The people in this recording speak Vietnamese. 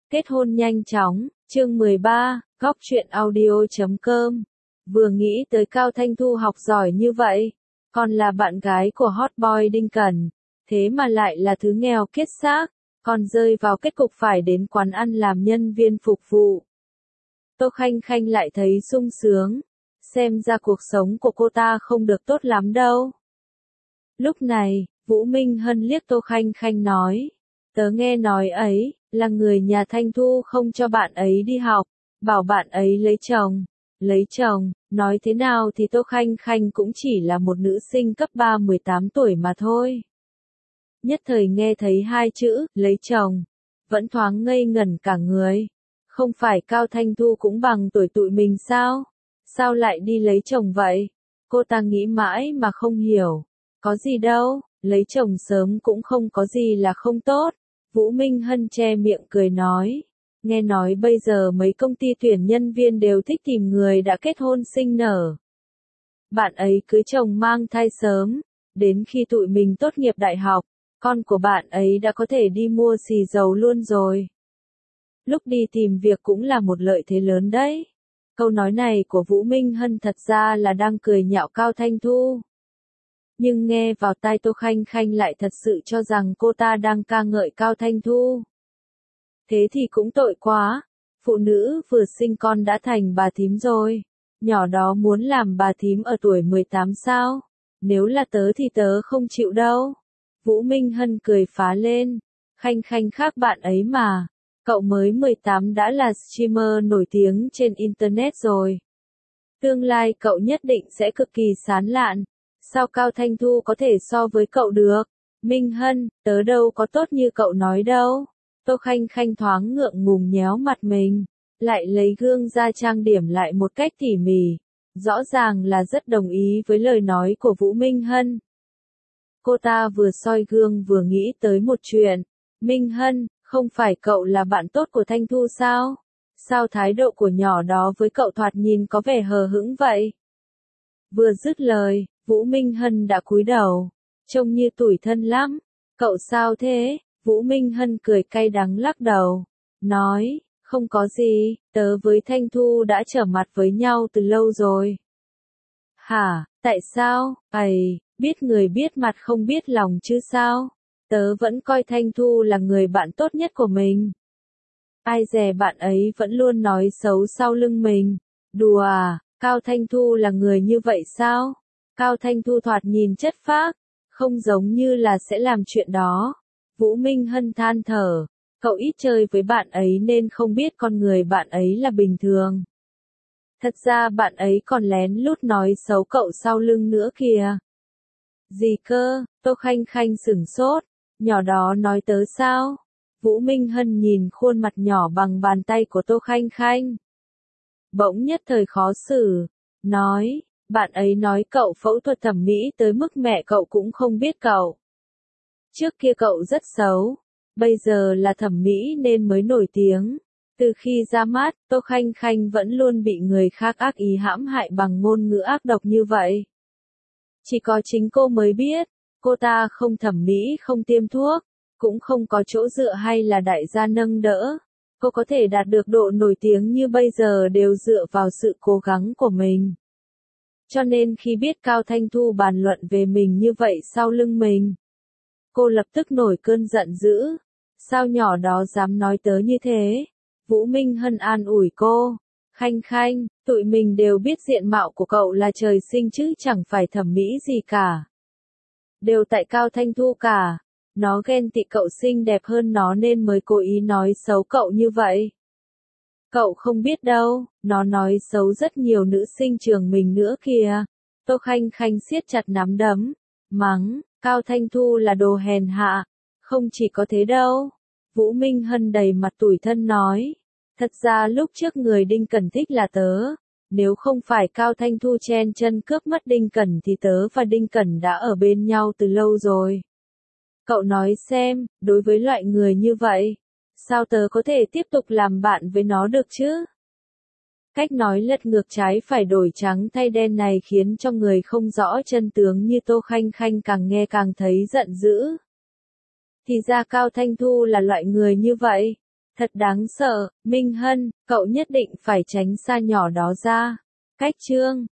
Kết hôn nhanh chóng, chương 13, góc truyện audio.com. Vừa nghĩ tới Cao Thanh Thu học giỏi như vậy, còn là bạn gái của hot boy Đinh Cẩn, thế mà lại là thứ nghèo kiết xác, còn rơi vào kết cục phải đến quán ăn làm nhân viên phục vụ. Tô Khanh Khanh lại thấy sung sướng, xem ra cuộc sống của cô ta không được tốt lắm đâu. Lúc này, Vũ Minh Hân liếc Tô Khanh Khanh nói, tớ nghe nói ấy, là người nhà Thanh Thu không cho bạn ấy đi học, bảo bạn ấy lấy chồng. Lấy chồng, nói thế nào thì Tô Khanh Khanh cũng chỉ là một nữ sinh cấp 3 18 tuổi mà thôi. Nhất thời nghe thấy hai chữ, lấy chồng, vẫn thoáng ngây ngẩn cả người. Không phải Cao Thanh Thu cũng bằng tuổi tụi mình sao? Sao lại đi lấy chồng vậy? Cô ta nghĩ mãi mà không hiểu. Có gì đâu, lấy chồng sớm cũng không có gì là không tốt. Vũ Minh Hân che miệng cười nói. Nghe nói bây giờ mấy công ty tuyển nhân viên đều thích tìm người đã kết hôn sinh nở. Bạn ấy cưới chồng mang thai sớm, đến khi tụi mình tốt nghiệp đại học, con của bạn ấy đã có thể đi mua xì dầu luôn rồi. Lúc đi tìm việc cũng là một lợi thế lớn đấy. Câu nói này của Vũ Minh Hân thật ra là đang cười nhạo Cao Thanh Thu. Nhưng nghe vào tai Tô Khanh Khanh lại thật sự cho rằng cô ta đang ca ngợi Cao Thanh Thu. Thế thì cũng tội quá, phụ nữ vừa sinh con đã thành bà thím rồi, nhỏ đó muốn làm bà thím ở tuổi 18 sao? Nếu là tớ thì tớ không chịu đâu. Vũ Minh Hân cười phá lên, Khanh Khanh khác bạn ấy mà, cậu mới 18 đã là streamer nổi tiếng trên Internet rồi. Tương lai cậu nhất định sẽ cực kỳ sán lạn, sao Cao Thanh Thu có thể so với cậu được? Minh Hân, tớ đâu có tốt như cậu nói đâu. Tô Khanh Khanh thoáng ngượng ngùng nhéo mặt mình, lại lấy gương ra trang điểm lại một cách tỉ mỉ, rõ ràng là rất đồng ý với lời nói của Vũ Minh Hân. Cô ta vừa soi gương vừa nghĩ tới một chuyện, Minh Hân, không phải cậu là bạn tốt của Thanh Thu sao? Sao thái độ của nhỏ đó với cậu thoạt nhìn có vẻ hờ hững vậy? Vừa dứt lời, Vũ Minh Hân đã cúi đầu, trông như tủi thân lắm. Cậu sao thế? Vũ Minh Hân cười cay đắng lắc đầu, nói, không có gì, tớ với Thanh Thu đã trở mặt với nhau từ lâu rồi. Hả, tại sao? Biết người biết mặt không biết lòng chứ sao? Tớ vẫn coi Thanh Thu là người bạn tốt nhất của mình. Ai dè bạn ấy vẫn luôn nói xấu sau lưng mình. Đùa à, Cao Thanh Thu là người như vậy sao? Cao Thanh Thu thoạt nhìn chất phác, không giống như là sẽ làm chuyện đó. Vũ Minh Hân than thở, cậu ít chơi với bạn ấy nên không biết con người bạn ấy là bình thường. Thật ra bạn ấy còn lén lút nói xấu cậu sau lưng nữa kìa. Gì cơ? Tô Khanh Khanh sửng sốt, nhỏ đó nói tớ sao? Vũ Minh Hân nhìn khuôn mặt nhỏ bằng bàn tay của Tô Khanh Khanh. Bỗng nhất thời khó xử, nói, bạn ấy nói cậu phẫu thuật thẩm mỹ tới mức mẹ cậu cũng không biết cậu. Trước kia cậu rất xấu, bây giờ là thẩm mỹ nên mới nổi tiếng. Từ khi ra mắt, Tô Khanh Khanh vẫn luôn bị người khác ác ý hãm hại bằng ngôn ngữ ác độc như vậy. Chỉ có chính cô mới biết, cô ta không thẩm mỹ không tiêm thuốc, cũng không có chỗ dựa hay là đại gia nâng đỡ. Cô có thể đạt được độ nổi tiếng như bây giờ đều dựa vào sự cố gắng của mình. Cho nên khi biết Cao Thanh Thu bàn luận về mình như vậy sau lưng mình, cô lập tức nổi cơn giận dữ. Sao nhỏ đó dám nói tớ như thế? Vũ Minh Hân an ủi cô. Khanh Khanh, tụi mình đều biết diện mạo của cậu là trời sinh chứ chẳng phải thẩm mỹ gì cả. Đều tại Cao Thanh Thu cả. Nó ghen tị cậu xinh đẹp hơn nó nên mới cố ý nói xấu cậu như vậy. Cậu không biết đâu, nó nói xấu rất nhiều nữ sinh trường mình nữa kìa. Tô Khanh Khanh siết chặt nắm đấm, mắng, Cao Thanh Thu là đồ hèn hạ. Không chỉ có thế đâu. Vũ Minh Hân đầy mặt tủi thân nói. Thật ra lúc trước người Đinh Cẩn thích là tớ. Nếu không phải Cao Thanh Thu chen chân cướp mất Đinh Cẩn thì tớ và Đinh Cẩn đã ở bên nhau từ lâu rồi. Cậu nói xem, đối với loại người như vậy, sao tớ có thể tiếp tục làm bạn với nó được chứ? Cách nói lật ngược trái phải đổi trắng thay đen này khiến cho người không rõ chân tướng như Tô Khanh Khanh càng nghe càng thấy giận dữ. Thì ra Cao Thanh Thu là loại người như vậy. Thật đáng sợ, Minh Hân, cậu nhất định phải tránh xa nhỏ đó ra. Cách chương